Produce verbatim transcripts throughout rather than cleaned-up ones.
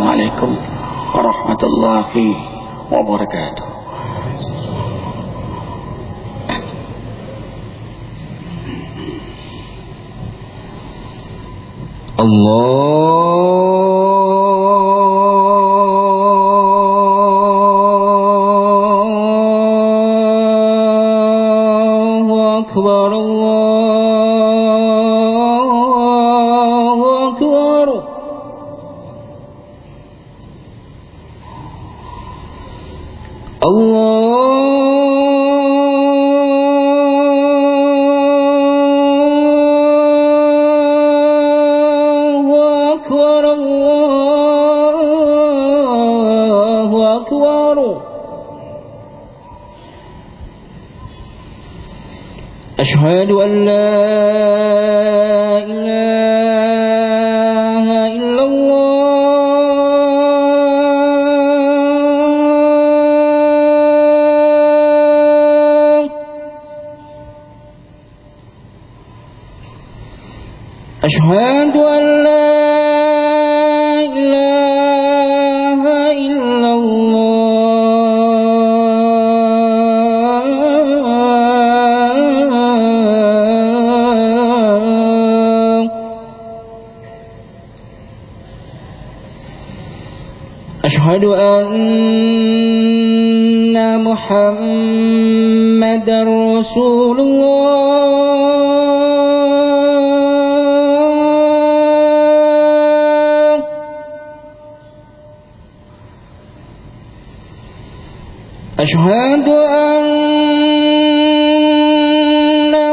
Assalamualaikum warahmatullahi wabarakatuh. Allahu Akbar, Allahu Akbar. Allahu Akbar, Allahu Akbar. Asyhadu an la ilaha illallah. Asyhadu an la ilaha illallah. Asyhadu anna Muhammadar Rasulullah. Asyhadu anna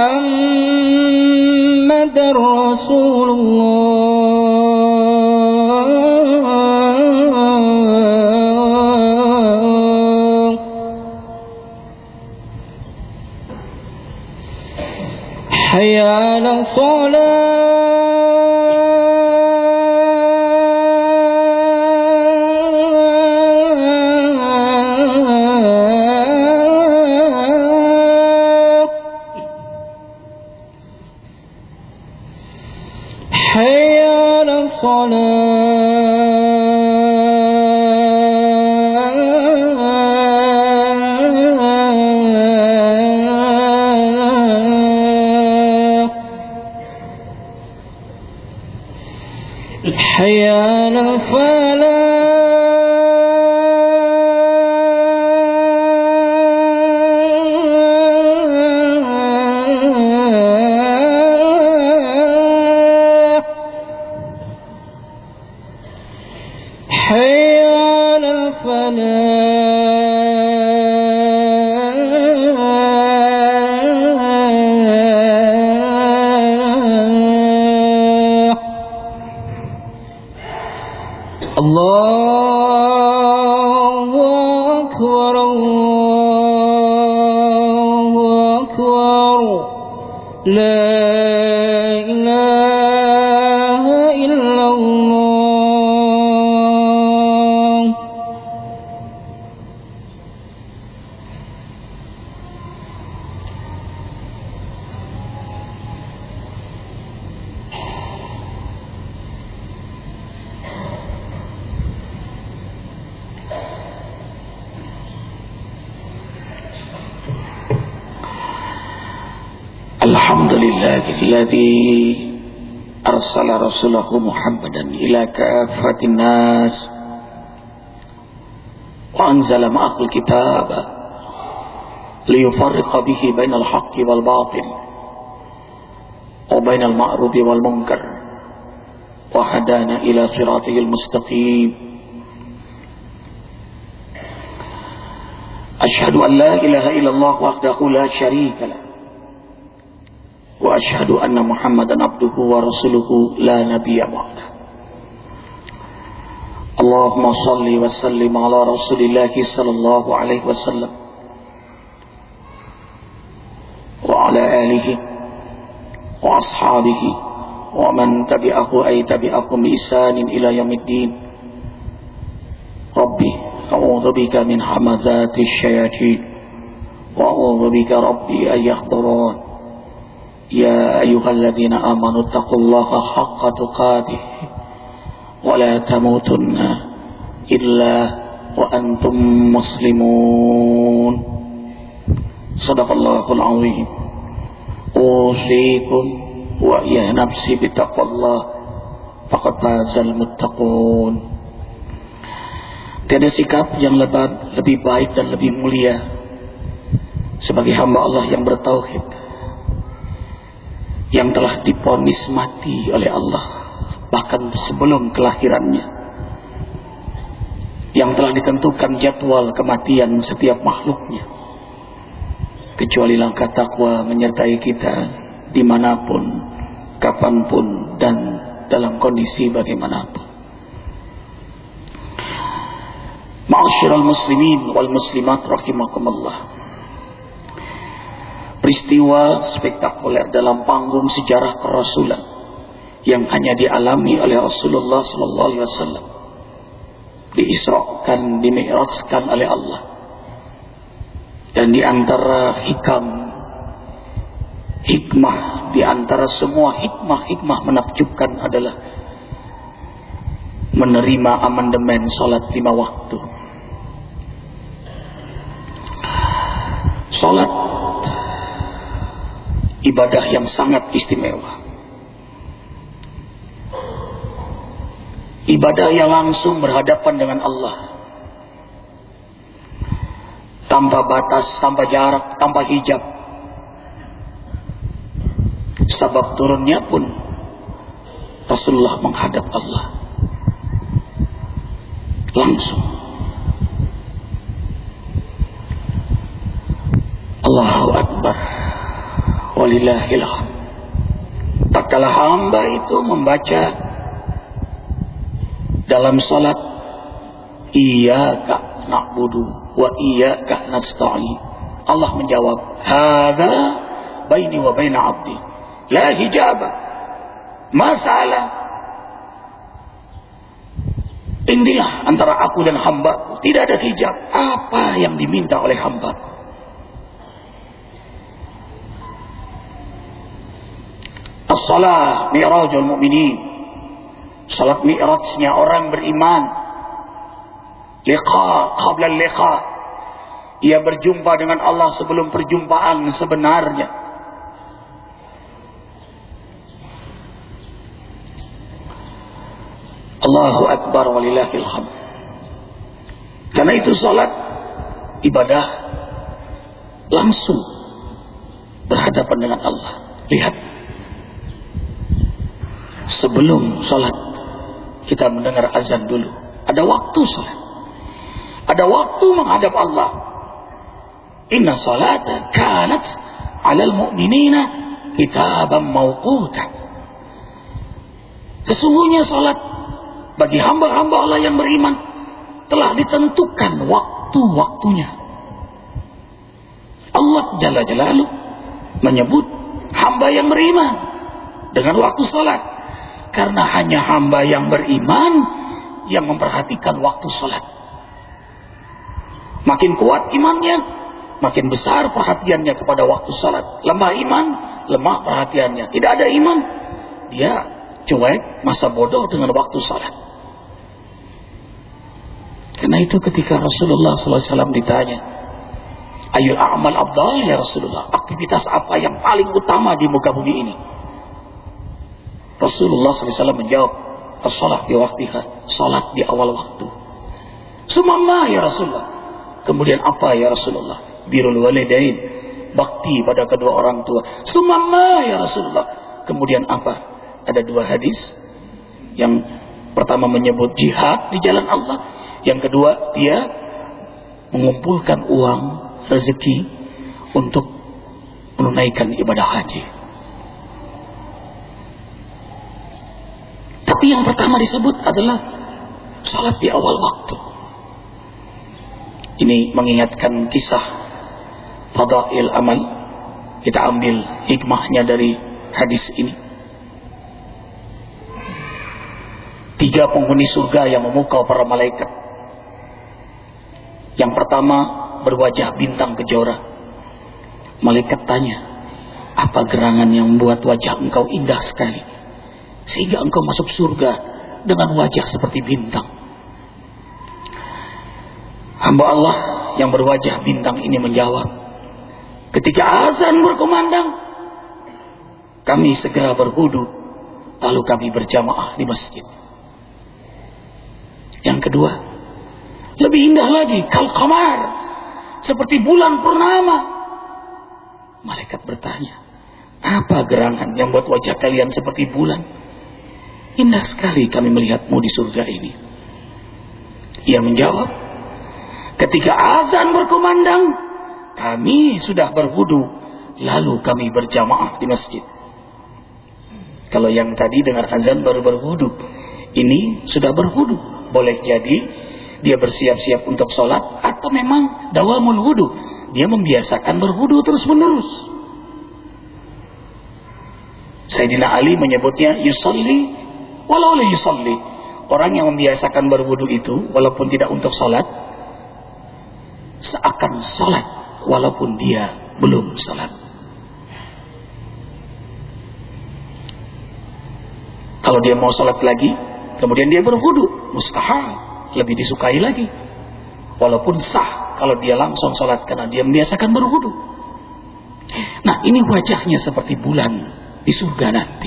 Muhammadar Rasulullah. Hayya 'alas shalah. Hayya 'alas salah. Hayya 'alal falah. Hayya 'alal falah. Allahu Akbar, Allahu Akbar. La ilaha illallah. Alhamdulillahilladzi arsala rasulahu Muhammadan ila kaffatin nas wa anzala ma'ahul kitaba liyufarriqa bihi bainal haqqi wal batil wa bainal ma'rufi wal munkar wa hadana ila siratil mustaqim. Asyhadu an la ilaha illallah wahdahu la syarika lah wa asyhadu anna Muhammadan abduhu wa rasuluhu la nabiyya ba'dah. Allahumma salli wa sallim ala Rasulillah sallallahu alaihi wasallam wa ala alihi wa ashabihi wa man tabi'ahu ay tabi'ahum bi ihsanin ila yaumiddin. Rabbi a'udzu bika min hamazati syayatin wa a'udzu bika rabbi ay yahdurun. Ya ayyuhalladzina amanu taqullaha haqqa tuqatih wa la tamutunna illa wa antum muslimun. Shadaqallahul azim. Usikum wa ya nafsi bitaqwallah faqad fazal muttaqun. Tiada sikap yang lebih, lebih baik dan lebih mulia sebagai hamba Allah yang bertauhid, yang telah divonis mati oleh Allah bahkan sebelum kelahirannya, yang telah ditentukan jadwal kematian setiap makhluknya, kecuali langkah takwa menyertai kita dimanapun, kapanpun, dan dalam kondisi bagaimanapun. Ma'asyiral muslimin wal muslimat rahimakumullah. Peristiwa spektakuler dalam panggung sejarah kerasulan yang hanya dialami oleh Rasulullah sallallahu alaihi wasallam, diisrakan, dimi'rajkan oleh Allah. Dan di antara hikam, hikmah, di antara semua hikmah-hikmah menakjubkan adalah menerima amandemen salat lima waktu. Salat ibadah yang sangat istimewa, ibadah yang langsung berhadapan dengan Allah, tanpa batas, tanpa jarak, tanpa hijab. Sebab turunnya pun Rasulullah menghadap Allah langsung. Allahu Akbar, walillahil hamd. Tak kala hamba itu membaca dalam salat, iyyaka na'budu wa iyyaka nasta'in, Allah menjawab, hadza baini wa baina 'abdi la hijaba masalah. Inilah antara aku dan hambaku, tidak ada hijab. Apa yang diminta oleh hambaku? As-salat mi'rajul mu'minin. Salat mi'rajnya orang beriman. Liqa qabla liqa. Ia berjumpa dengan Allah sebelum perjumpaan sebenarnya. Allahu Akbar walillahil hamd. Karena itu salat ibadah langsung berhadapan dengan Allah. Lihat, sebelum salat kita mendengar azan dulu. Ada waktu salat, ada waktu menghadap Allah. Inna salata kanat 'alal mu'minina kitaban mawquta. Sesungguhnya salat bagi hamba-hamba Allah yang beriman telah ditentukan waktu-waktunya. Allah Jalla Jalaluh menyebut hamba yang beriman dengan waktu salat, karena hanya hamba yang beriman yang memperhatikan waktu salat. Makin kuat imannya, makin besar perhatiannya kepada waktu salat. Lemah iman, lemah perhatiannya. Tidak ada iman, dia cuek, masa bodoh dengan waktu salat. Karena itu ketika Rasulullah sallallahu alaihi wasallam ditanya, ayul a'mal afdal ya Rasulullah, aktivitas apa yang paling utama di muka bumi ini? Rasulullah sallallahu alaihi wasallam menjawab, as-salat di waktiha, salat di awal waktu. Summa ya Rasulullah, kemudian apa ya Rasulullah? Birrul walidain, bakti pada kedua orang tua. Summa ya Rasulullah, kemudian apa? Ada dua hadis. Yang pertama menyebut jihad di jalan Allah, yang kedua dia mengumpulkan uang rezeki untuk menunaikan ibadah haji. Tapi yang pertama disebut adalah salat di awal waktu. Ini mengingatkan kisah fadail amal. Kita ambil hikmahnya dari hadis ini. Tiga penghuni surga yang memukau para malaikat. Yang pertama berwajah bintang kejora. Malaikat tanya, apa gerangan yang membuat wajah engkau indah sekali sehingga engkau masuk surga dengan wajah seperti bintang. Hamba Allah yang berwajah bintang ini menjawab, ketika azan berkumandang, kami segera berwudu, lalu kami berjamaah di masjid. Yang kedua, lebih indah lagi, kal qamar, seperti bulan purnama. Malaikat bertanya, apa gerangan yang buat wajah kalian seperti bulan? Indah sekali kami melihatmu di surga ini. Ia menjawab, ketika azan berkumandang, kami sudah berwudu, lalu kami berjamaah di masjid. Kalau yang tadi dengar azan baru berwudu, ini sudah berwudu. Boleh jadi dia bersiap-siap untuk sholat, atau memang dawamul wudu, dia membiasakan berwudu terus menerus. Sayyidina Ali menyebutnya yusalli walau la yusalli. Orang yang membiasakan berwudu itu walaupun tidak untuk sholat, seakan sholat walaupun dia belum sholat. Kalau dia mau sholat lagi, kemudian dia berwudu, mustahil, lebih disukai lagi. Walaupun sah kalau dia langsung sholat karena dia membiasakan berwudu. Nah, ini wajahnya seperti bulan di surga nanti.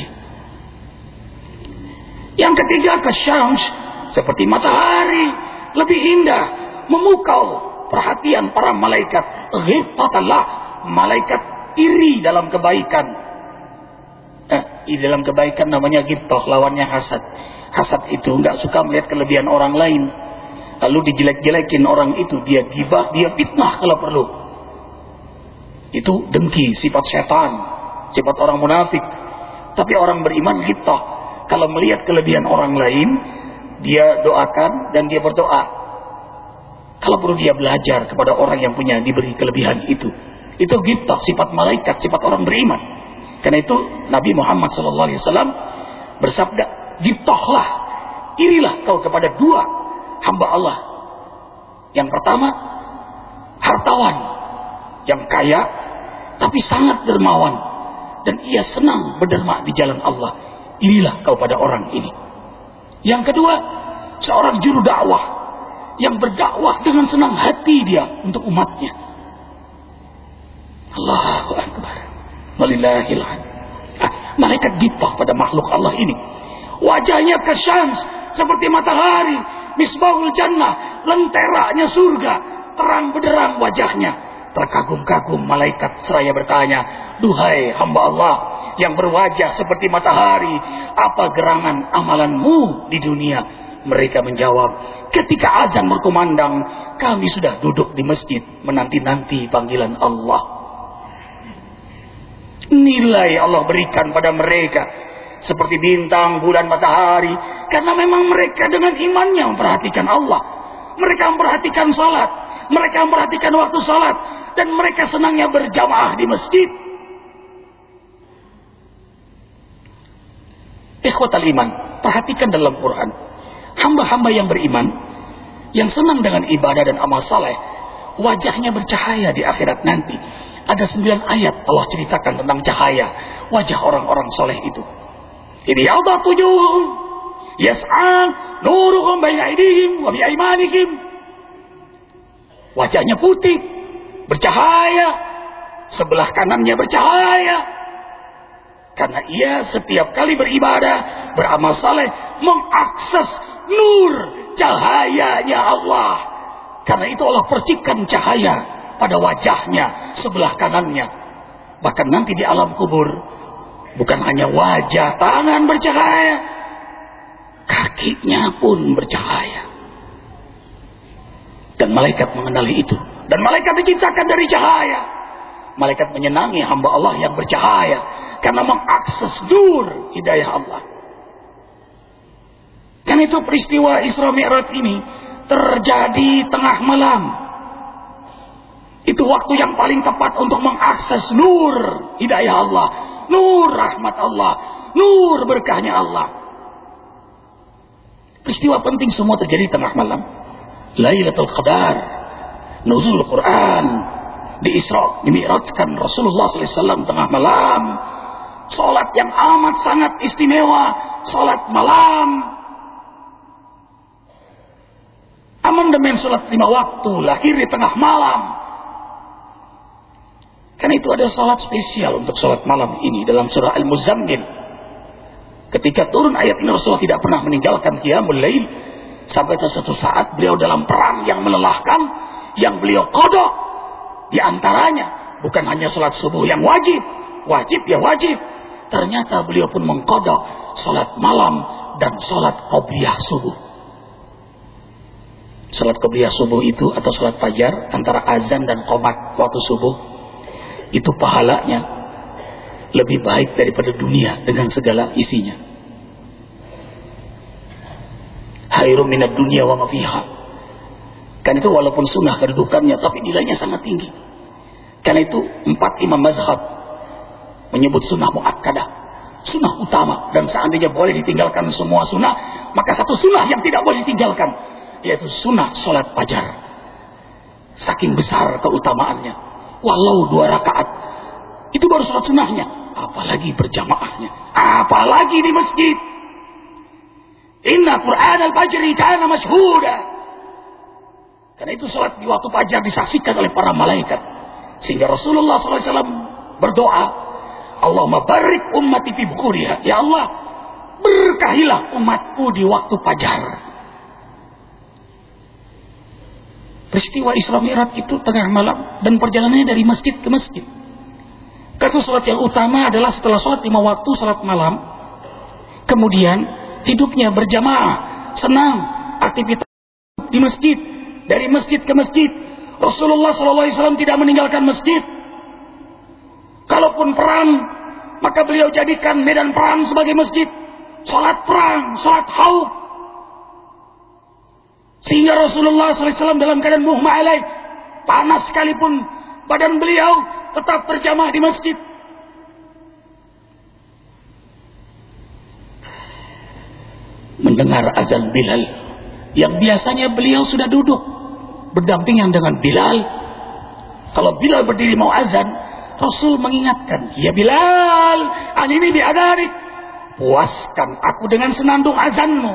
Yang ketiga, kasyams, seperti matahari, lebih indah, memukau perhatian para malaikat. Ghibtatallah, malaikat iri dalam kebaikan. Eh, iri dalam kebaikan namanya ghibtah, lawannya hasad. Hasad itu enggak suka melihat kelebihan orang lain, lalu dijelek-jelekin orang itu, dia gibah, dia fitnah kalau perlu. Itu dengki, sifat setan, sifat orang munafik. Tapi orang beriman ghibtah, kalau melihat kelebihan orang lain, dia doakan dan dia berdoa. Kalau perlu dia belajar kepada orang yang punya diberi kelebihan itu. Itu ghibtah, sifat malaikat, sifat orang beriman. Karena itu Nabi Muhammad shallallahu alaihi wasallam bersabda, ghibtahlah, irilah kau kepada dua hamba Allah. Yang pertama, hartawan yang kaya tapi sangat dermawan, dan ia senang berderma di jalan Allah. Irilah kau pada orang ini. Yang kedua, seorang juru dakwah yang berdakwah dengan senang hati dia untuk umatnya. Allahu Akbar, walillahil hamd. Ah, malaikat ghibtah pada makhluk Allah ini. Wajahnya kasyams, seperti matahari, misbahul jannah, lenteranya surga, terang benderang wajahnya. Terkagum-kagum malaikat seraya bertanya, duhai hamba Allah yang berwajah seperti matahari, apa gerangan amalanmu di dunia? Mereka menjawab, ketika azan berkumandang, kami sudah duduk di masjid menanti-nanti panggilan Allah. Nilai Allah berikan pada mereka seperti bintang, bulan, matahari, karena memang mereka dengan imannya memperhatikan Allah. Mereka memperhatikan salat, mereka memperhatikan waktu salat, dan mereka senangnya berjamaah di masjid. Ikhwatal iman, perhatikan dalam Quran, hamba-hamba yang beriman, yang senang dengan ibadah dan amal saleh, wajahnya bercahaya di akhirat nanti. Ada sembilan ayat Allah ceritakan tentang cahaya wajah orang-orang soleh itu. Ini yaudah tujuh, yas'a nuruhum baina aydihim wa bi aymanihim. Wajahnya putih, bercahaya, sebelah kanannya bercahaya. Karena ia setiap kali beribadah, beramal saleh, mengakses nur cahayanya Allah. Karena itu Allah percikan cahaya pada wajahnya, sebelah kanannya. Bahkan nanti di alam kubur, bukan hanya wajah, tangan bercahaya, kakinya pun bercahaya. Dan malaikat mengenali itu. Dan malaikat diciptakan dari cahaya. Malaikat menyenangi hamba Allah yang bercahaya, karena mengakses nur hidayah Allah. Karena itu peristiwa Isra Mi'raj ini terjadi tengah malam. Itu waktu yang paling tepat untuk mengakses nur hidayah Allah, nur rahmat Allah, nur berkahnya Allah. Peristiwa penting semua terjadi tengah malam. Lailatul Qadar, nuzul Quran, di Isra, dimi'rajkan Rasulullah sallallahu alaihi wasallam tengah malam. Salat yang amat sangat istimewa, salat malam. amandemen sholat lima waktu lahir di tengah malam. Karena itu ada sholat spesial untuk sholat malam ini dalam surah Al-Muzammil. Ketika turun ayat ini Rasulullah tidak pernah meninggalkan qiyamul lail sampai suatu saat beliau dalam perang yang melelahkan, yang beliau qada di antaranya bukan hanya sholat subuh yang wajib, wajib ya wajib. Ternyata beliau pun mengqada sholat malam dan sholat qobliyah subuh. Sholat qobliyah subuh itu atau sholat fajar antara azan dan qomat waktu subuh, itu pahalanya lebih baik daripada dunia dengan segala isinya. Khairum minad dunya wa ma fiha. Kan itu walaupun sunnah kedudukannya, tapi nilainya sangat tinggi. Karena itu empat imam mazhab menyebut sunnah muakkadah, sunnah utama, dan seandainya boleh ditinggalkan semua sunnah, maka satu sunnah yang tidak boleh ditinggalkan, yaitu sunnah sholat fajar. Saking besar keutamaannya, walau dua rakaat itu baru sholat sunnahnya, apalagi berjamaahnya, apalagi di masjid. Inna Qur'an al-fajri kana mashhuda. Karena itu sholat di waktu fajar disaksikan oleh para malaikat, sehingga Rasulullah shallallahu alaihi wasallam berdoa, Allahumma barik ummati fi bukuriha, ya Allah berkahilah umatku di waktu fajar. Peristiwa Isra Mi'raj itu tengah malam dan perjalanannya dari masjid ke masjid. Karena sholat yang utama adalah setelah sholat lima waktu sholat malam, kemudian hidupnya berjamaah, senang, aktivitas di masjid, dari masjid ke masjid. Rasulullah shallallahu alaihi wasallam tidak meninggalkan masjid. Kalaupun perang, maka beliau jadikan medan perang sebagai masjid. Sholat perang, sholat haud. Sehingga Rasulullah shallallahu alaihi wasallam dalam keadaan mughma alaih, panas sekalipun badan beliau tetap berjamaah di masjid. Mendengar azan Bilal, yang biasanya beliau sudah duduk berdampingan dengan Bilal. Kalau Bilal berdiri mau azan, Rasul mengingatkan, ya Bilal, an ini biadarik, puaskan aku dengan senandung azanmu.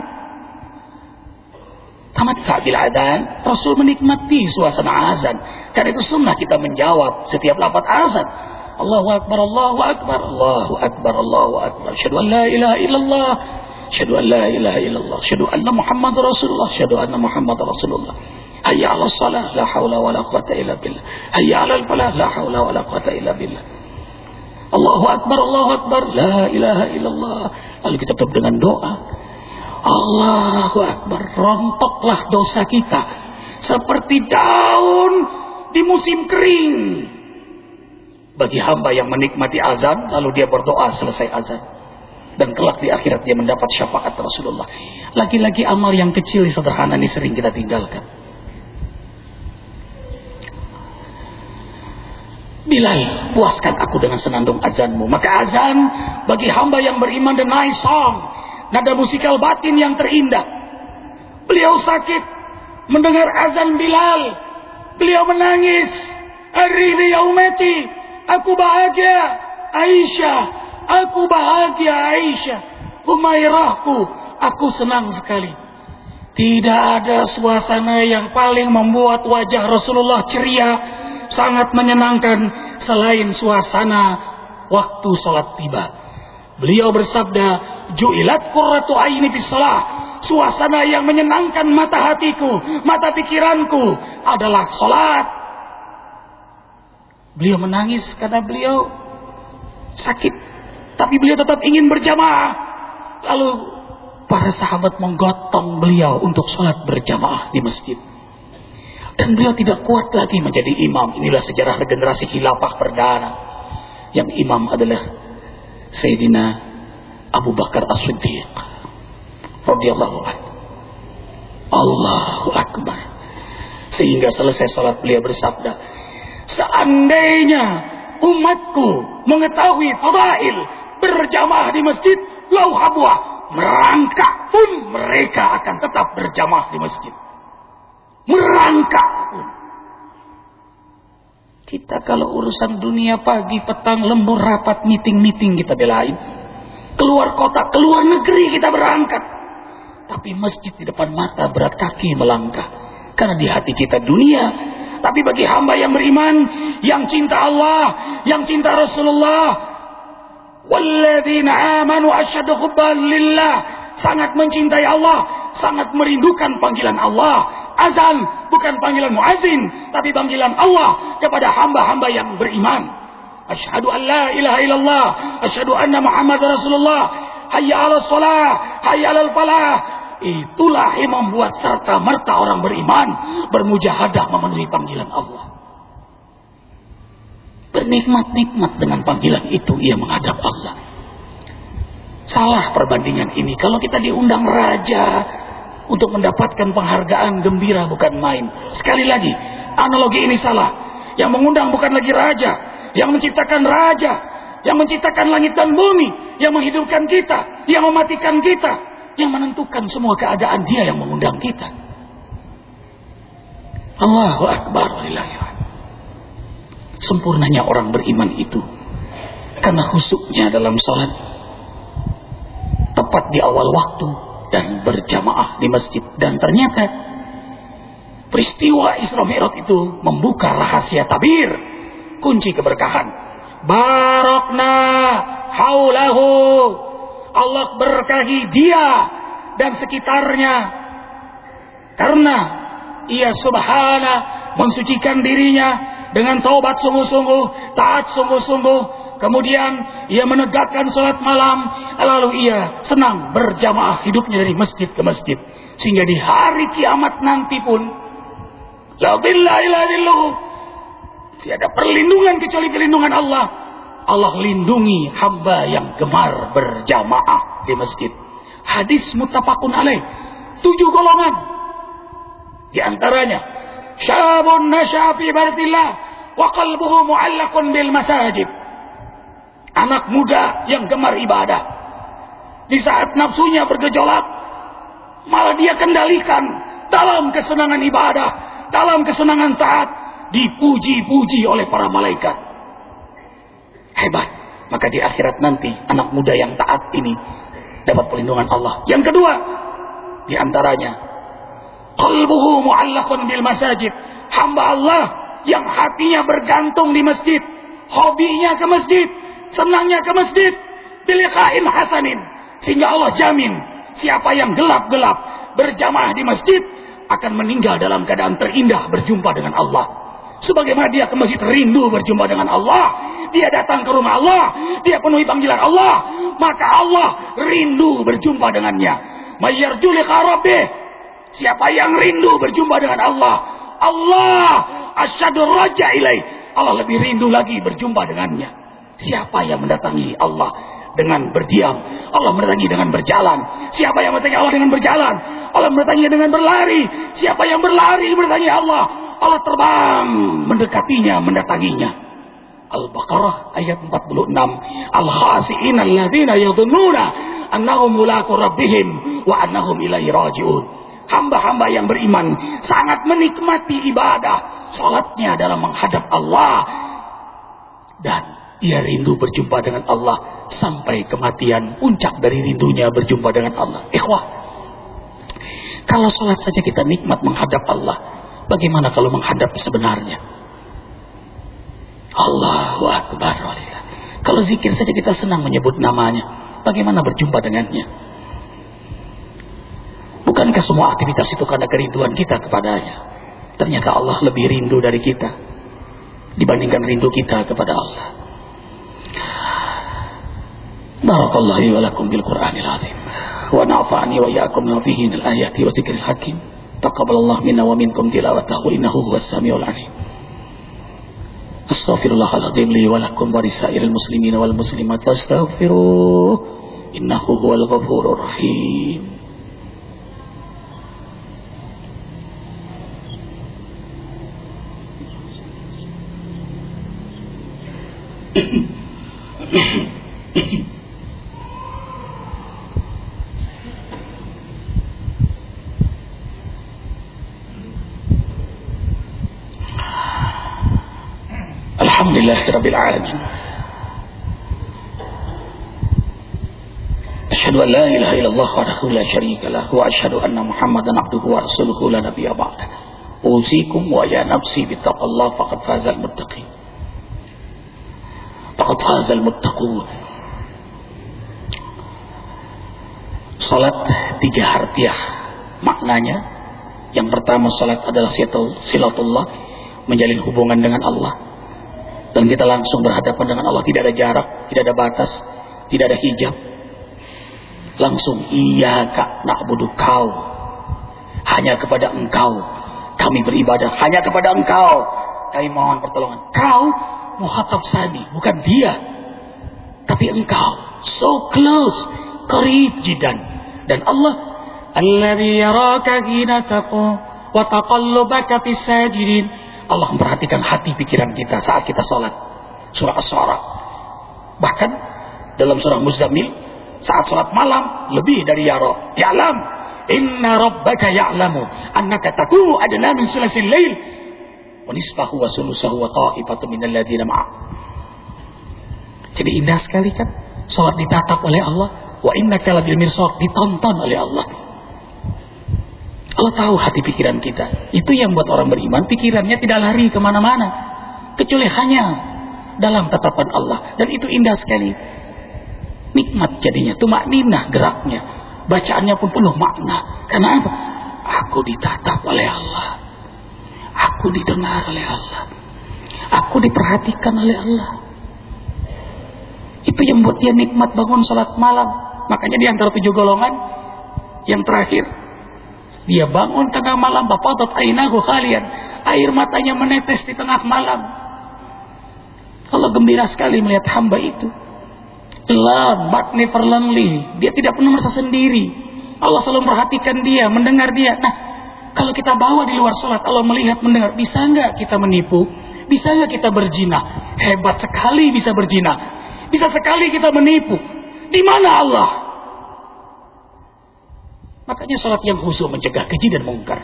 Tamatta bil adzan, Rasul menikmati suasana azan. Karena itu sunnah kita menjawab setiap lafaz azan. Allahu akbar, Allahu akbar, Allahu akbar, Allahu akbar. Asyhadu an la ilaha illallah, asyhadu an la ilaha illallah, asyhadu anna Muhammadar Rasulullah, asyhadu anna Muhammadar Rasulullah. Hayya 'alas shalah, la haula wala quwwata illa billah. Hayya 'alal falah, la haula wala quwwata illa billah. Allahu akbar, Allahu akbar, la ilaha illallah. Lalu kita tutup dengan doa. Allahu akbar, rontoklah dosa kita seperti daun di musim kering. Bagi hamba yang menikmati azan lalu dia berdoa selesai azan, dan kelak di akhirat dia mendapat syafaat Rasulullah. Lagi-lagi amal yang kecil sederhana ini sering kita tinggalkan. Bilal, puaskan aku dengan senandung azanmu. Maka azan bagi hamba yang beriman dan nice song, nada musikal batin yang terindah. Beliau sakit mendengar azan Bilal, beliau menangis. Hari yaumati, aku bahagia Aisyah, aku bahagia Aisyah, Humairahku, aku senang sekali. Tidak ada suasana yang paling membuat wajah Rasulullah ceria, sangat menyenangkan selain suasana waktu sholat tiba. Beliau bersabda, ju'ilat qurratu aini fis shalah, suasana yang menyenangkan mata hatiku, mata pikiranku adalah sholat. Beliau menangis karena beliau sakit, tapi beliau tetap ingin berjamaah. Lalu para sahabat menggotong beliau untuk sholat berjamaah di masjid. Dan beliau tidak kuat lagi menjadi imam. Inilah sejarah regenerasi khilafah perdana. Yang imam adalah Sayyidina Abu Bakar As-Siddiq radhiyallahu anhu. Allahu akbar. Sehingga selesai salat beliau bersabda, seandainya umatku mengetahui fadail berjamaah di masjid, lau habwa, merangkak pun mereka akan tetap berjamaah di masjid. Merangkak pun. Kita kalau urusan dunia pagi, petang, lembur, rapat, meeting-meeting kita belain. Keluar kota, keluar negeri kita berangkat. Tapi masjid di depan mata, berat kaki melangkah. Karena di hati kita dunia. Tapi bagi hamba yang beriman, yang cinta Allah, yang cinta Rasulullah, walladzina amanu asyaddu hubban lillah, sangat mencintai Allah, sangat merindukan panggilan Allah. Azan bukan panggilan muazin, tapi panggilan Allah kepada hamba-hamba yang beriman. Asyhadu an la ilaha illallah, asyhadu anna Muhammadar Rasulullah, hayya 'alas shalah, hayya 'alal falah. Itulah yang membuat serta merta orang beriman bermujahadah memenuhi panggilan Allah. Bernikmat-nikmat dengan panggilan itu ia menghadap Allah. Salah perbandingan ini. Kalau kita diundang raja untuk mendapatkan penghargaan gembira bukan main. Sekali lagi, analogi ini salah. Yang mengundang bukan lagi raja, yang menciptakan raja, yang menciptakan langit dan bumi, yang menghidupkan kita, yang mematikan kita, yang menentukan semua keadaan, dia yang mengundang kita. Allahu Akbar. Sempurnanya orang beriman itu karena khusyuknya dalam salat, tepat di awal waktu dan berjamaah di masjid. Dan ternyata peristiwa Isra Mi'raj itu membuka rahasia tabir, kunci keberkahan. Barakna haulahu, Allah berkahi dia dan sekitarnya, karena ia subhana mensucikan dirinya dengan taubat sungguh-sungguh, taat sungguh-sungguh. Kemudian ia menegakkan salat malam, lalu ia senang berjamaah hidupnya dari masjid ke masjid, sehingga di hari kiamat nanti pun la billahi la illallah, tiada perlindungan kecuali perlindungan Allah. Allah lindungi hamba yang gemar berjamaah di masjid. Hadis muttafaqun alaih. Tujuh golongan. Di antaranya syabun nasya'a fi ibadatillah wa qalbuhu mu'allaqun bil masajid. Anak muda yang gemar ibadah. Di saat nafsunya bergejolak, malah dia kendalikan dalam kesenangan ibadah, dalam kesenangan taat, dipuji-puji oleh para malaikat. Hebat. Maka di akhirat nanti anak muda yang taat ini dapat perlindungan Allah. Yang kedua, di antaranya qalbuhu mu'allaqun bil masajid. Hamba Allah yang hatinya bergantung di masjid, hobinya ke masjid, senangnya ke masjid, biliqa'in hasanin, sehingga Allah jamin siapa yang gelap-gelap berjamaah di masjid akan meninggal dalam keadaan terindah berjumpa dengan Allah. Sebagaimana dia ke masjid rindu berjumpa dengan Allah, dia datang ke rumah Allah, dia penuhi panggilan Allah, maka Allah rindu berjumpa dengannya. Mayyarju liqa rabbih, siapa yang rindu berjumpa dengan Allah, Allah asyaddur raja ilaih, Allah lebih rindu lagi berjumpa dengannya. Siapa yang mendatangi Allah dengan berdiam, Allah mendatangi dengan berjalan. Siapa yang mendatangi Allah dengan berjalan, Allah mendatangi dengan berlari. Siapa yang berlari mendatangi Allah, Allah terbang mendekatinya, mendatanginya. Al-Baqarah ayat empat puluh enam. Al-khasi'ina alladzina yadhunnuna annahum mulaqu rabbihim wa annahum ilaihi raji'un. Hamba-hamba yang beriman sangat menikmati ibadah salatnya dalam menghadap Allah, dan ia rindu berjumpa dengan Allah sampai kematian. Puncak dari rindunya berjumpa dengan Allah. Ikhwah, kalau salat saja kita nikmat menghadap Allah, bagaimana kalau menghadap sebenarnya? Allahu Akbar. Kalau zikir saja kita senang menyebut namanya, bagaimana berjumpa dengannya? Bukankah semua aktivitas itu karena kerinduan kita kepadanya? Ternyata Allah lebih rindu dari kita dibandingkan rindu kita kepada Allah. Barakallahu li wa lakum bil Qur'anil azim wa nafa'ani wa iyyakum bima fihi minal ayati wa dzikril hakim. Taqabbalallahu minna wa minkum tilawatahu innahu huwas samiul alim. Astaghfirullahal azim li wa lakum wa lisairil muslimina wal muslimat fastaghfiruh innahu huwal ghafurur rahim. Alhamdulillahirabbil alamin. Asyhadu an la ilaha illallah wahdahu la syarika lahu wa asyhadu anna Muhammadan abduhu wa rasuluhu la nabiyya ba'dahu. Usikum wa ya nafsi bittaqallah faqad fazal muttaqin. Faqad fazal muttaqun. Salat tiga harfiah maknanya. Yang pertama, salat adalah silatullah, menjalin hubungan dengan Allah, dan kita langsung berhadapan dengan Allah, tidak ada jarak, tidak ada batas, tidak ada hijab. Langsung iyyaka na'budu, kau, hanya kepada engkau kami beribadah, hanya kepada engkau kami mohon pertolongan. Kau muhatab sani, bukan dia, tapi engkau, so close, qarib jidan. Dan Allah alladzi yaraka hina taqum wa taqallubaka fis sajidin. Allah memperhatikan hati pikiran kita saat kita salat. Surah Asy-Syu'ara. Bahkan dalam surah Muzammil saat salat malam lebih dari yara. Ya'lam inna rabbaka ya'lamu annaka taqumu adna min sulasil lail wa nisfahu wa sulusahu wa ta'ifatun minal ladzina ma'a. Jadi indah sekali kan salat ditatap oleh Allah. Wa innaka labil mirsad, ditonton oleh Allah. Allah tahu hati pikiran kita. Itu yang buat orang beriman, pikirannya tidak lari kemana-mana, kecuali hanya dalam tatapan Allah. Dan itu indah sekali. Nikmat jadinya, tumakninah geraknya, bacaannya pun penuh makna. Karena apa? Aku ditatap oleh Allah, aku didengar oleh Allah, aku diperhatikan oleh Allah. Itu yang buat dia nikmat bangun salat malam. Makanya di antara tujuh golongan yang terakhir, dia bangun tengah malam, bafadat ainahu khalian, air matanya menetes di tengah malam. Allah gembira sekali melihat hamba itu. Alone but never lonely. Dia tidak pernah merasa sendiri. Allah selalu memperhatikan dia, mendengar dia. Nah, kalau kita bawa di luar salat, Allah melihat, mendengar. Bisa nggak kita menipu? Bisa nggak kita berzina? Hebat sekali bisa berzina. Bisa sekali kita menipu. Di mana Allah? Makanya salat yang khusyuk mencegah keji dan mungkar.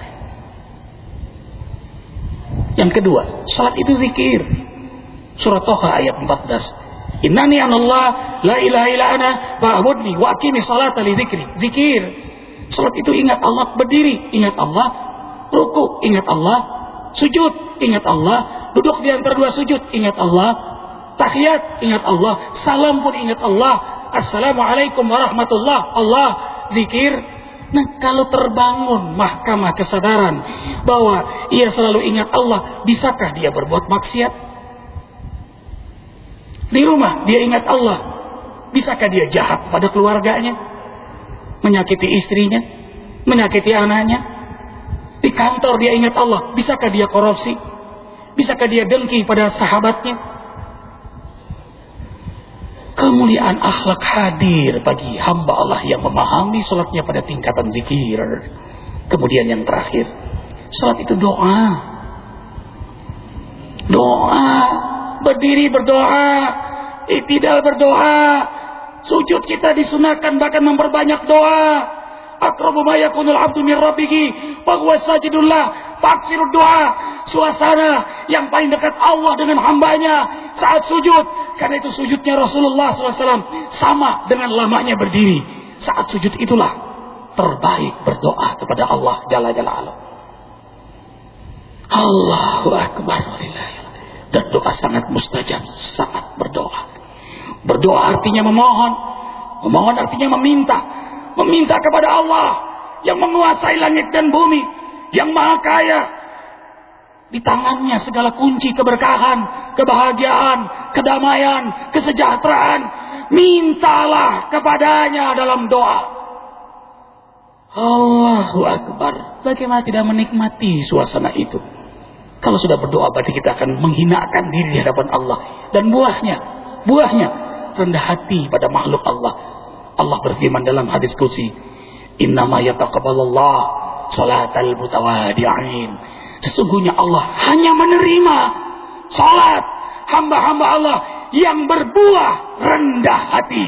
Yang kedua, salat itu zikir. Surah Toha ayat empat belas. Innani anallah la ilaha illa ana fa'budni wa aqimi salata li dzikri. Zikir. Salat itu ingat Allah, berdiri, ingat Allah, ruku, ingat Allah, sujud, ingat Allah, duduk di antara dua sujud, ingat Allah, tahiyat, ingat Allah, salam pun ingat Allah. Assalamualaikum warahmatullah, Allah, zikir. Nah, kalau terbangun mahkamah kesadaran bahwa ia selalu ingat Allah, bisakah dia berbuat maksiat? Di rumah dia ingat Allah, bisakah dia jahat pada keluarganya, menyakiti istrinya, menyakiti anaknya? Di kantor dia ingat Allah, bisakah dia korupsi? Bisakah dia dengki pada sahabatnya? Kemuliaan akhlak hadir bagi hamba Allah yang memahami salatnya pada tingkatan zikir. Kemudian yang terakhir, salat itu doa. Doa, berdiri berdoa, i'tidal berdoa, sujud kita disunahkan bahkan memperbanyak doa. Aqrabu ma yakunul 'abdu min rabbih fa huwa sajidullah. Faksirud doa, suasana yang paling dekat Allah dengan hambanya saat sujud. Karena itu sujudnya Rasulullah shallallahu alaihi wasallam sama dengan lamanya berdiri. Saat sujud itulah terbaik berdoa kepada Allah Jalla Jalaluhu. Allahu Akbar. Dan doa sangat mustajab saat berdoa. Berdoa artinya memohon. Memohon artinya meminta. Meminta kepada Allah yang menguasai langit dan bumi, yang maha kaya. Di tangannya segala kunci keberkahan, kebahagiaan, kedamaian, kesejahteraan. Mintalah kepadanya dalam doa. Allahu Akbar. Bagaimana tidak menikmati suasana itu? Kalau sudah berdoa berarti kita akan menghinakan diri di hadapan Allah. Dan buahnya, buahnya rendah hati pada makhluk Allah. Allah berfirman dalam hadis qudsi, "Innama yataqabbalallahu shalatal mutawadi'in." Sesungguhnya Allah hanya menerima salat hamba-hamba Allah yang berbuah rendah hati.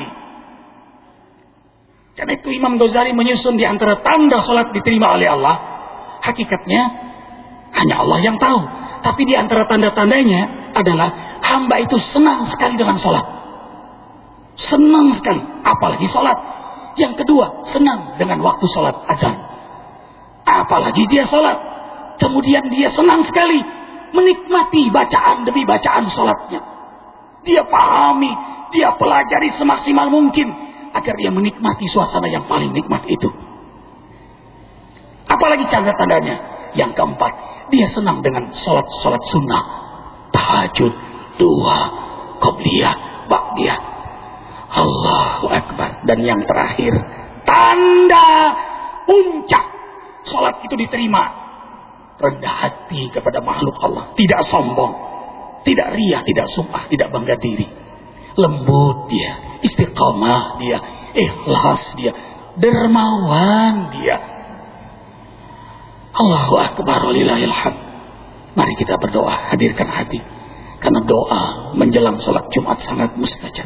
Karena itu Imam Ghazali menyusun di antara tanda salat diterima oleh Allah, hakikatnya hanya Allah yang tahu. Tapi di antara tanda-tandanya adalah hamba itu senang sekali dengan salat. Senang sekali, apalagi salat. Yang kedua, senang dengan waktu salat azan. Apalagi dia salat. Kemudian dia senang sekali menikmati bacaan demi bacaan sholatnya. Dia pahami, dia pelajari semaksimal mungkin agar dia menikmati suasana yang paling nikmat itu. Apalagi tanda-tandanya? Yang keempat, dia senang dengan sholat-sholat sunnah, tahajud, duha, qobliyah, ba'diyah. Allahu Akbar. Dan yang terakhir, tanda puncak sholat itu diterima, rendah hati kepada makhluk Allah, tidak sombong, tidak riya, tidak sum'ah, tidak bangga diri, lembut dia, istiqamah dia, ikhlas dia, dermawan dia. Allahu Akbar walillahil hamd. Mari kita berdoa, hadirkan hati, karena doa menjelang salat Jumat sangat mustajab.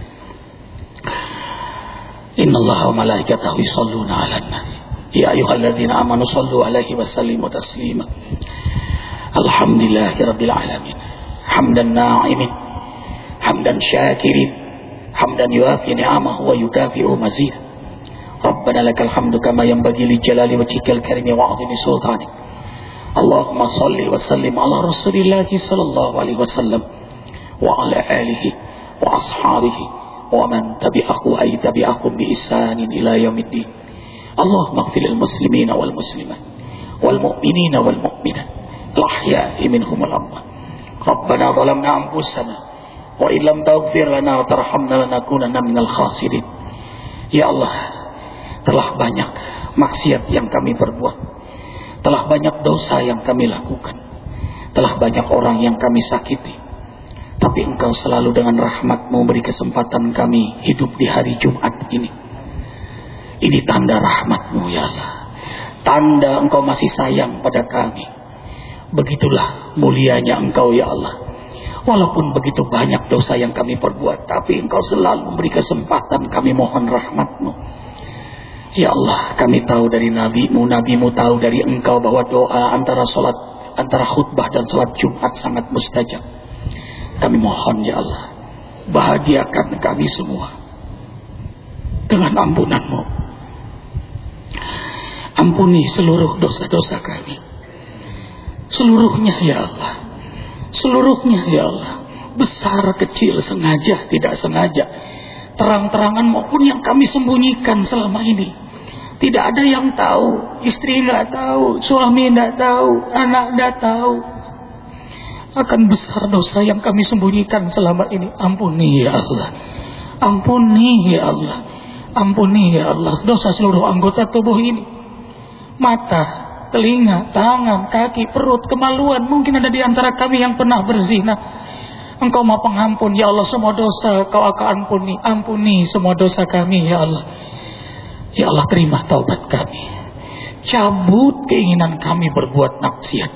Innallaha wa malaikatahu yusholluna 'alan nabi ya ayyuhalladzina amanu shallu 'alaihi wa sallimu taslima. Alhamdulillahirabbil alamin. Hamdan na'imin, hamdan syakirin, hamdan yuafi ni'amahu wa yukafi'u mazid. Rabbana lakal hamdu kama yanbaghi li jalali wajhikal karimi wa 'azimi sultanik. Allahumma shalli wa sallim ala Rasulillah sallallahu alaihi wasallam wa ala alihi wa ashabihi wa man tabi'ahu ay tabi'ahum bi ihsanin ila yaumiddin. Allahumma ighfir lil muslimina wal muslimat wal mu'minina wal mu'minat al ahya'i minhum wal amwat. Rabbana zalamna anfusana wa illam taghfir lana wa tarhamna lanakunanna minal khasirin. Ya Allah, telah banyak maksiat yang kami perbuat, telah banyak dosa yang kami lakukan, telah banyak orang yang kami sakiti, tapi Engkau selalu dengan rahmat-Mu memberi kesempatan kami hidup di hari Jumat ini. Ini tanda rahmat-Mu ya Allah, tanda Engkau masih sayang pada kami. Begitulah mulianya Engkau ya Allah. Walaupun begitu banyak dosa yang kami perbuat, tapi Engkau selalu memberi kesempatan kami mohon rahmat-Mu. Ya Allah, kami tahu dari Nabi-Mu, Nabi-Mu tahu dari Engkau bahwa doa antara salat, antara khutbah dan salat Jumat sangat mustajab. Kami mohon ya Allah, bahagiakan kami semua dengan ampunan-Mu. Ampuni seluruh dosa-dosa kami, seluruhnya ya Allah, seluruhnya ya Allah, besar kecil, sengaja tidak sengaja, terang-terangan maupun yang kami sembunyikan selama ini. Tidak ada yang tahu, istri nggak tahu, suami nggak tahu, anak nggak tahu akan besar dosa yang kami sembunyikan selama ini. Ampuni ya Allah, ampuni ya Allah, ampuni ya Allah dosa seluruh anggota tubuh ini. Mata, telinga, tangan, kaki, perut, kemaluan. Mungkin ada di antara kami yang pernah berzina. Engkau Maha Pengampun ya Allah, semua dosa Kau akan ampuni. Ampuni semua dosa kami ya Allah. Ya Allah, terima taubat kami. Cabut keinginan kami berbuat maksiat,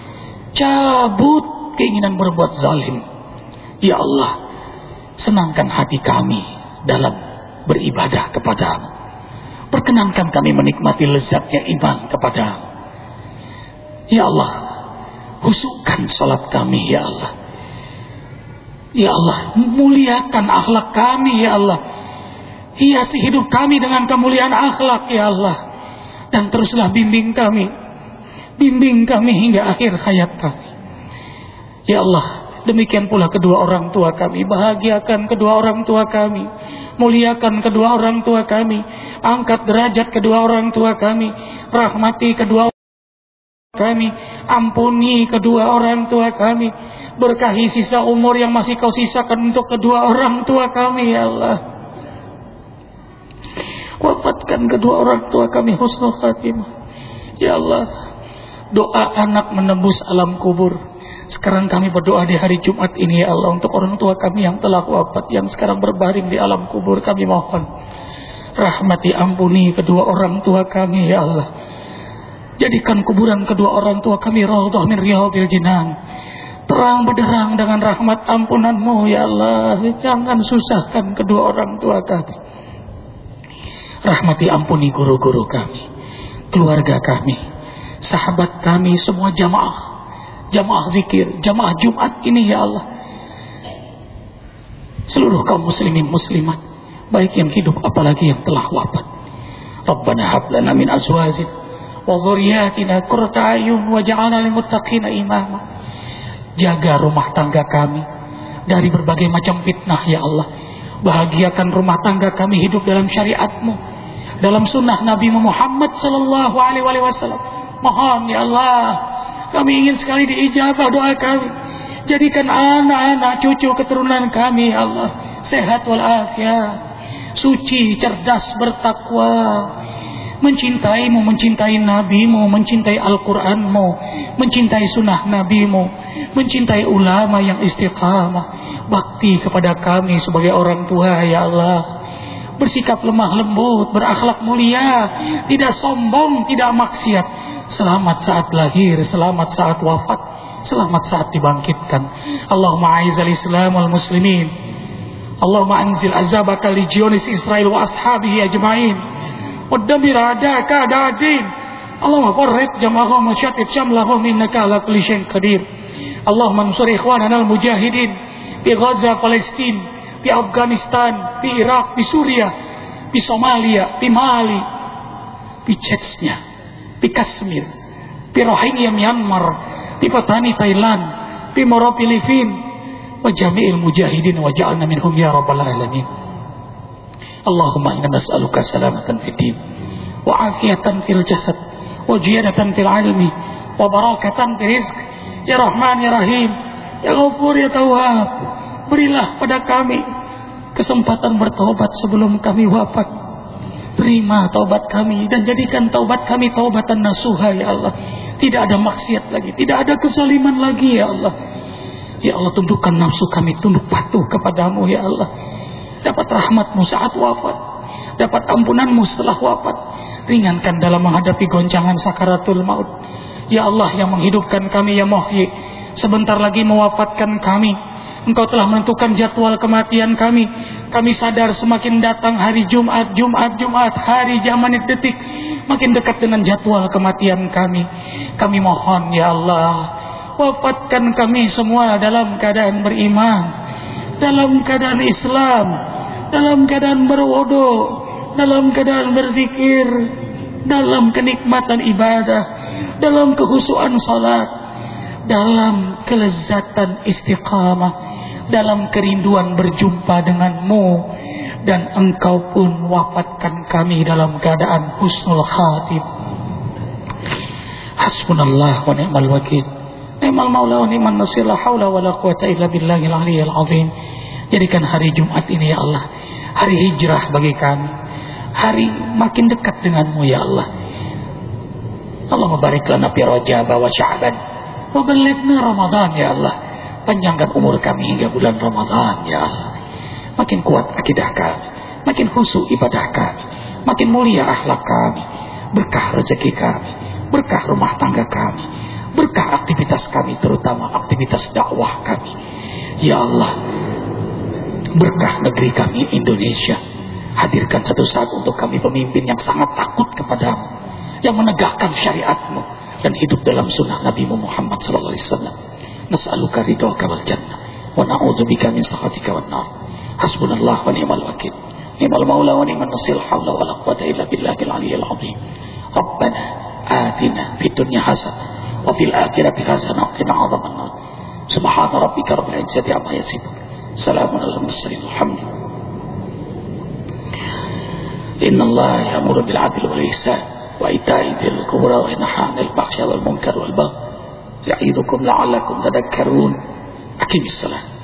cabut keinginan berbuat zalim. Ya Allah, senangkan hati kami dalam beribadah kepadamu. Perkenankan kami menikmati lezatnya iman kepadamu. Ya Allah, husukkan salat kami ya Allah. Ya Allah, muliakan akhlak kami ya Allah. Hiasi hidup kami dengan kemuliaan akhlak ya Allah. Dan teruslah bimbing kami, bimbing kami hingga akhir hayat kami. Ya Allah, demikian pula kedua orang tua kami. Bahagiakan kedua orang tua kami, muliakan kedua orang tua kami, angkat derajat kedua orang tua kami, rahmati kedua orang tua kami, ampuni kedua orang tua kami, berkahi sisa umur yang masih Kau sisakan untuk kedua orang tua kami ya Allah. Wafatkan kedua orang tua kami husnul khatimah ya Allah. Doa anak menembus alam kubur. Sekarang kami berdoa di hari Jumat ini ya Allah, untuk orang tua kami yang telah wafat, yang sekarang berbaring di alam kubur. Kami mohon rahmati, ampuni kedua orang tua kami ya Allah. Jadikan kuburan kedua orang tua kami raudhah min riyadhil jinan, terang benderang dengan rahmat ampunan-Mu ya Allah. Jangan susahkan kedua orang tua kami. Rahmati, ampuni guru-guru kami, keluarga kami, sahabat kami, semua jamaah, jamaah zikir, jamaah Jumat ini ya Allah. Seluruh kaum muslimin muslimat, baik yang hidup apalagi yang telah wafat. Rabbana hab lana min azwajina wa dzurriyyatina qurrata a'yun waj'alna lil muttaqina imama. Jaga rumah tangga kami dari berbagai macam fitnah ya Allah. Bahagiakan rumah tangga kami hidup dalam syariat-Mu, dalam sunnah Nabi Muhammad sallallahu alaihi wasallam. Mohon ya Allah, kami ingin sekali diijabah doa kami. Jadikan anak-anak cucu keturunan kami ya Allah sehat walafiat, suci, cerdas, bertakwa, mencintai-Mu, mencintai Nabi-Mu, mencintai Al-Quran-Mu, mencintai sunnah Nabi-Mu, mencintai ulama yang istiqamah, bakti kepada kami sebagai orang tua ya Allah, bersikap lemah lembut, berakhlak mulia, tidak sombong, tidak maksiat, selamat saat lahir, selamat saat wafat, selamat saat dibangkitkan. Allahumma a'izzal Islam wal muslimin, Allahumma anzil azabaka li Zionis Israel wa ashabihi ajma'in, waddamir a'da'aka a'da'ad-din. Allahumma farriq jama'ahum wa shattit shamlahum innaka ala kulli syai'in qadir. Allahumma ansur ikhwanana al-mujahidin di Gaza, Palestina, di Afghanistan, di Irak, di Suriah, di Somalia, di Mali, di Chechnya, di Kashmir, di Rohingya Myanmar, di Patani Thailand, di Moro Filipina, wa jami'il mujahidin wa ja'alna minhum ya rabbal alamin. Allahumma inna nas'aluka salamatan fid din wa afiyatan fil jasad wa ziyadatan fil ilmi wa barakatan fil rizq ya Rahman ya Rahim ya Ghafur ya Tawwab. Berilah pada kami kesempatan bertaubat sebelum kami wafat. Terima taubat kami dan jadikan taubat kami taubatan nasuha ya Allah. Tidak ada maksiat lagi, tidak ada kezaliman lagi ya Allah. Ya Allah, tundukkan nafsu kami tunduk patuh kepadamu ya Allah. Dapat rahmat-Mu saat wafat, dapat ampunan-Mu setelah wafat. Ringankan dalam menghadapi goncangan sakaratul maut. Ya Allah yang menghidupkan kami ya Muhyi, sebentar lagi mewafatkan kami. Engkau telah menentukan jadwal kematian kami. Kami sadar semakin datang hari Jumat, Jumat, Jumat, hari, jam, menit, detik, makin dekat dengan jadwal kematian kami. Kami mohon ya Allah, wafatkan kami semua dalam keadaan beriman, dalam keadaan Islam, dalam keadaan berwudu, dalam keadaan berzikir, dalam kenikmatan ibadah, dalam kehusuan salat, dalam kelezatan istiqamah, dalam kerinduan berjumpa denganmu. Dan Engkau pun wafatkan kami dalam keadaan husnul khatim. Hasbunallah wa ni'mal wakil, ni'mal maula wa ni'man nasir, la haula wa la quwata illa billahil aliyyil azim. Jadikan hari Jumat ini ya Allah hari hijrah bagi kami, hari makin dekat denganmu ya Allah. Allahumma barik lana fi Rajab wa Sya'ban wa ballighna Ramadan ya Allah. Panjangkan umur kami hingga bulan Ramadan ya Allah. Makin kuat akidah kami, makin khusyuk ibadah kami, makin mulia akhlak kami, berkah rezeki kami, berkah rumah tangga kami, berkah aktivitas kami, terutama aktivitas dakwah kami ya Allah. Berkah negeri kami Indonesia. Hadirkan satu saat untuk kami pemimpin yang sangat takut kepadamu, yang menegakkan syariat-Mu dan hidup dalam sunnah Nabi Muhammad sallallahu alaihi wasallam. Nas'aluka ridhaka wal jannah wa na'udzubika min sakhatika wan nar. Hasbunallah wa ni'mal wakil, ni'mal maula wa ni'man nasir, haula wa la quwata illa billahil aliyyil azim. Rabbana atina fid dunya hasanah wa fil akhirati hasanah wa qina adzabannar. Subhana rabbika rabbil izzati amma yasifun, salamun alal mursalin, alhamdulillah. Inna Allah ya'muru bil 'adli wal ihsan wa ita'i dzil qurba wa yanha 'anil fahsya'i wal munkari wal baghi ya'idukum la'allakum tadhakkarun. Aqimis salat.